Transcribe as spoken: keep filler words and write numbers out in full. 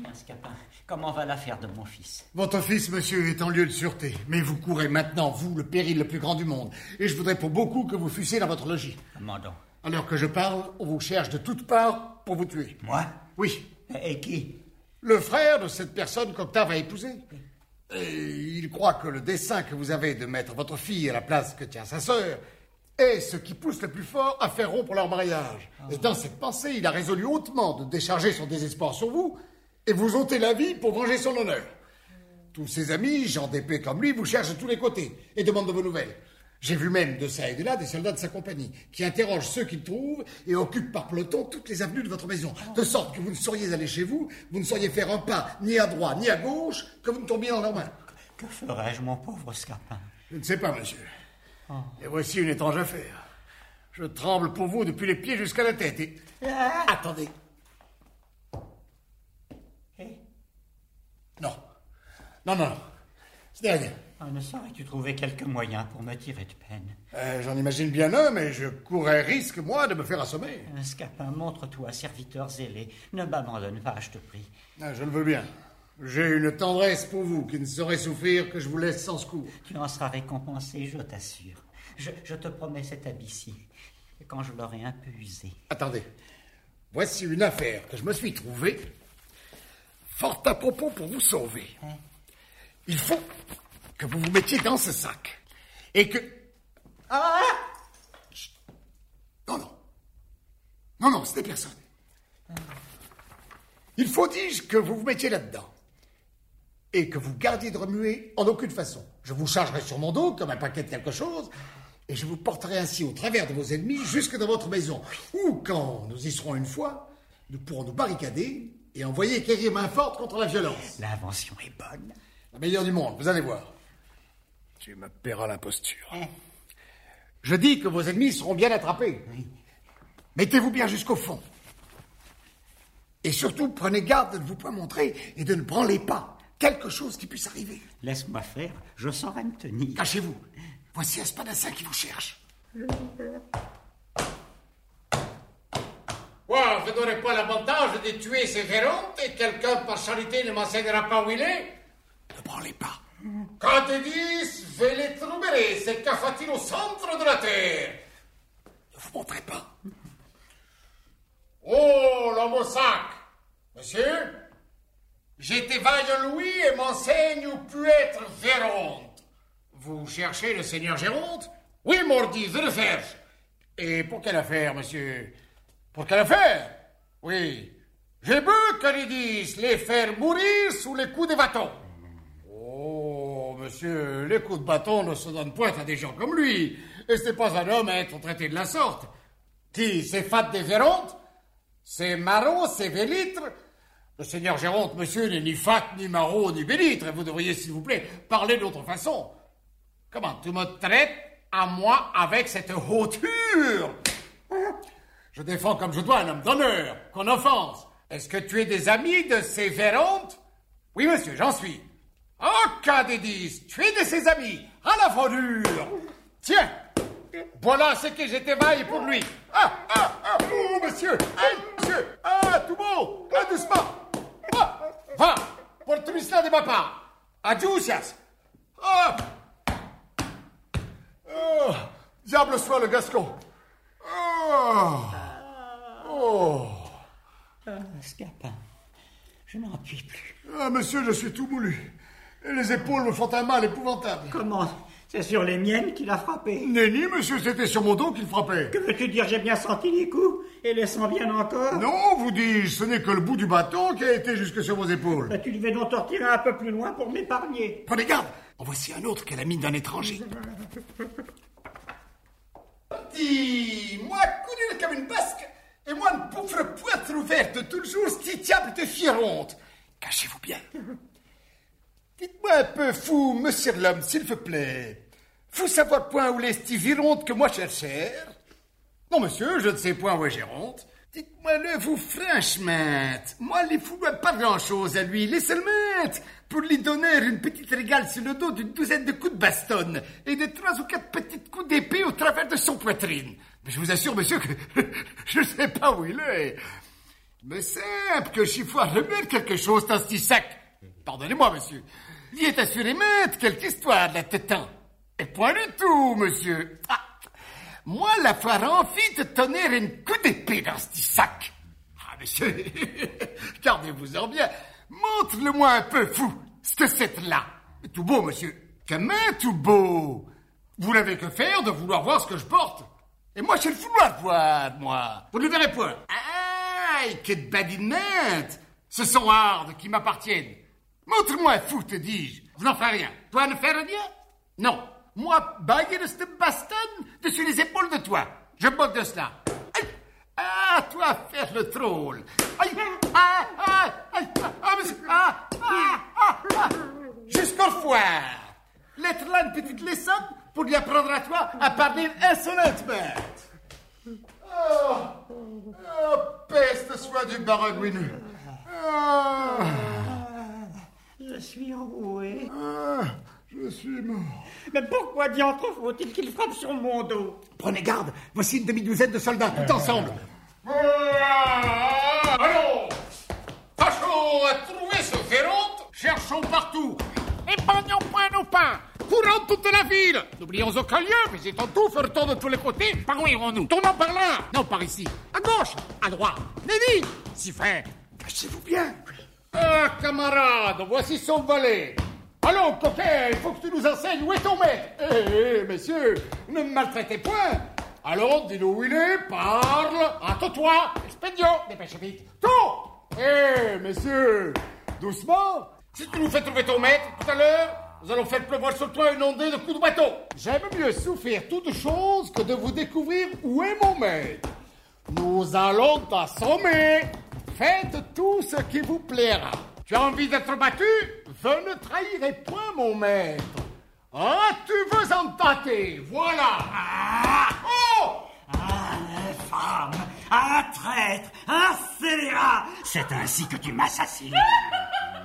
Bien, Scapin, comment va l'affaire de mon fils? Votre fils, monsieur, est en lieu de sûreté. Mais vous courez maintenant, vous, le péril le plus grand du monde. Et je voudrais pour beaucoup que vous fussiez dans votre logis. Comment donc? Alors que je parle, on vous cherche de toutes parts pour vous tuer. Moi? Oui. Et qui? Le frère de cette personne qu'Octave a épousée. Et il croit que le dessein que vous avez de mettre votre fille à la place que tient sa sœur est ce qui pousse le plus fort à faire rompre leur mariage. Oh. Et dans cette pensée, il a résolu hautement de décharger son désespoir sur vous et vous ôter la vie pour venger son honneur. Tous ses amis, gens d'épée comme lui, vous cherchent de tous les côtés et demandent de vos nouvelles. J'ai vu même de ça et de là des soldats de sa compagnie qui interrogent ceux qu'ils trouvent et occupent par peloton toutes les avenues de votre maison, de sorte que vous ne sauriez aller chez vous, vous ne sauriez faire un pas ni à droite ni à gauche, que vous ne tombiez dans leurs mains. Que ferais-je, mon pauvre Scapin? Je ne sais pas, monsieur. Oh. Et voici une étrange affaire. Je tremble pour vous depuis les pieds jusqu'à la tête et... Ah. Attendez. Eh? Non. Non, non, non. Ce n'est rien. Oh, ne saurais-tu trouver quelques moyens pour me tirer de peine? Euh, j'en imagine bien un, mais je courrais risque, moi, de me faire assommer. Un Scapin, montre-toi serviteur zélé. Ne m'abandonne pas, je te prie. Ah, je le veux bien. J'ai une tendresse pour vous qui ne saurait souffrir que je vous laisse sans secours. Tu en seras récompensé, je t'assure. Je, je te promets cet habit-ci, quand je l'aurai un peu usé. Attendez. Voici une affaire que je me suis trouvée, fort à propos pour vous sauver. Hein? Il faut que vous vous mettiez dans ce sac. Et que... Ah! Chut. Non, non. Non, non, ce n'est personne. Ah. Il faut, dis-je, que vous vous mettiez là-dedans. Et que vous gardiez de remuer en aucune façon. Je vous chargerai sur mon dos comme un paquet de quelque chose, et je vous porterai ainsi au travers de vos ennemis jusque dans votre maison. Ou, quand nous y serons une fois, nous pourrons nous barricader et envoyer quérir main forte contre la violence. L'invention est bonne. La meilleure du monde, vous allez voir. Tu me paieras l'imposture. Hein? Je dis que vos ennemis seront bien attrapés. Oui. Mettez-vous bien jusqu'au fond. Et surtout, prenez garde de ne vous pas montrer et de ne branlez pas quelque chose qui puisse arriver. Laisse-moi faire, je saurai me tenir. Cachez-vous. Voici un spadassin qui vous cherche. Quoi, vous n'aurez pas l'avantage de tuer ces Gérontes et quelqu'un, par charité, ne m'enseignera pas où il est? Ne branlez pas. Quand ils disent, je vais les troubler, c'est qu'un fait-il au centre de la terre? Ne vous montrez pas. Oh, l'homme au sac. Monsieur, j'étais vaillant Louis et m'enseigne où peut être Géronte. Vous cherchez le seigneur Géronte? Oui, mordi, je le cherche. Et pour quelle affaire, monsieur? Pour quelle affaire? Oui. J'ai bu, qu'ils disent, les faire mourir sous les coups des bâtons. Oh, monsieur, les coups de bâton ne se donnent point à des gens comme lui. Et ce n'est pas un homme à être traité de la sorte. Qui, c'est fat des Gérontes? C'est Marot, c'est Vélitre. Le seigneur Géronte, monsieur, n'est ni fat, ni Marot, ni Vélitre. Et vous devriez, s'il vous plaît, parler d'autre façon. Comment, tu me traites à moi avec cette hauteur? Je défends comme je dois un homme d'honneur, qu'on offense. Est-ce que tu es des amis de ces Gérontes? Oui, monsieur, j'en suis. Oh, cas des dix, tu es de ses amis, à la fondure. Tiens, voilà ce que j'étais vaille pour lui. Ah, ah, ah, oh, monsieur, ah, monsieur, ah, tout beau, ah, doucement. Ah, va, porte-lui cela de ma part. Adiousias. Ah. Oh, diable soit le Gascon. Oh. Oh. Ah, Scapin, je n'en puis plus. Ah, monsieur, je suis tout moulu. Et les épaules me font un mal épouvantable. Comment? C'est sur les miennes qu'il a frappé? Nenni, monsieur, c'était sur mon dos qu'il frappait. Que veux-tu dire? J'ai bien senti les coups, et les sens bien encore. Non, vous dis, ce n'est que le bout du bâton qui a été jusque sur vos épaules. Bah, tu devais donc te retirer un peu plus loin pour m'épargner. Prenez garde, en voici un autre qui a la mine d'un étranger. Dis, moi, courir comme une basque, et moi, une pauvre poitre ouverte, toujours, ce diable de Géronte. Cachez-vous bien. Dites-moi un peu, fou, monsieur l'homme, s'il vous plaît. Faut savoir point où est ce Géronte que moi cherchais? Non, monsieur, je ne sais point où est Géronte. Dites-moi-le, vous, franchement. Moi, les fous n'ont pas grand-chose à lui. Les seulement pour lui donner une petite régale sur le dos d'une douzaine de coups de bastonne et de trois ou quatre petites coups d'épée au travers de son poitrine. Mais je vous assure, monsieur, que je ne sais pas où il est. Mais simple, que j'y vois remettre quelque chose dans ce sac. Pardonnez-moi, monsieur. Il est assurément quelque histoire de la tétan. Et point du tout, monsieur. Ah, moi, la fois envie de tenir une coup d'épée dans ce sac. Ah, monsieur, gardez-vous-en bien. Montre-le-moi un peu, fou, ce que c'est là. Tout beau, monsieur. Comment tout beau? Vous n'avez que faire de vouloir voir ce que je porte. Et moi, j'ai le vouloir voir, moi. Vous ne le verrez point. Ah, que de badinette. Ce sont hardes qui m'appartiennent. Montre-moi un fou, te dis-je. Vous n'en ferez rien. Toi, ne fais rien? Non. Moi, baguer de cette bastonne dessus les épaules de toi. Je moque de cela. Aïe. Ah, toi, faire le troll. Aïe. Ah, ah, aïe. Ah, monsieur. Ah, ah, ah, ah. Jusqu'au foire. Lettre là une petite leçon pour lui apprendre à toi à parler insolentement. Oh, oh, peste soit du baragouineux. Oh. Je suis roué. Ah, je suis mort. Mais pourquoi diantre faut-il qu'il frappe sur mon dos? Prenez garde, voici une demi-douzaine de soldats, tout ensemble. Allons, tâchons à trouver ce Véronte, cherchons partout. Épargnons point nos pains, courons toute la ville. N'oublions aucun lieu, visitons tout, faisons de tous les côtés. Par où irons-nous? Tournons par là. Non, par ici. À gauche, à droite. Nenni, si fait. Cachez-vous bien. Ah, camarade, voici son valet. Allons, coquin, il faut que tu nous enseignes où est ton maître. Eh, eh, messieurs, ne me maltraitez point. Allons, dis-nous où il est, parle, hâte-toi, expédio, dépêchez vite. Tout. Eh, messieurs, doucement. Si tu nous fais trouver ton maître tout à l'heure, nous allons faire pleuvoir sur toi une ondée de coups de bateau. J'aime mieux souffrir toute chose que de vous découvrir où est mon maître. Nous allons t'assommer. Faites tout ce qui vous plaira. Tu as envie d'être battu? Je ne trahirai point mon maître. Ah, tu veux en tâter? Voilà. Ah, oh! Ah, infâme, un traître, un scélérat. C'est ainsi que tu m'assassines.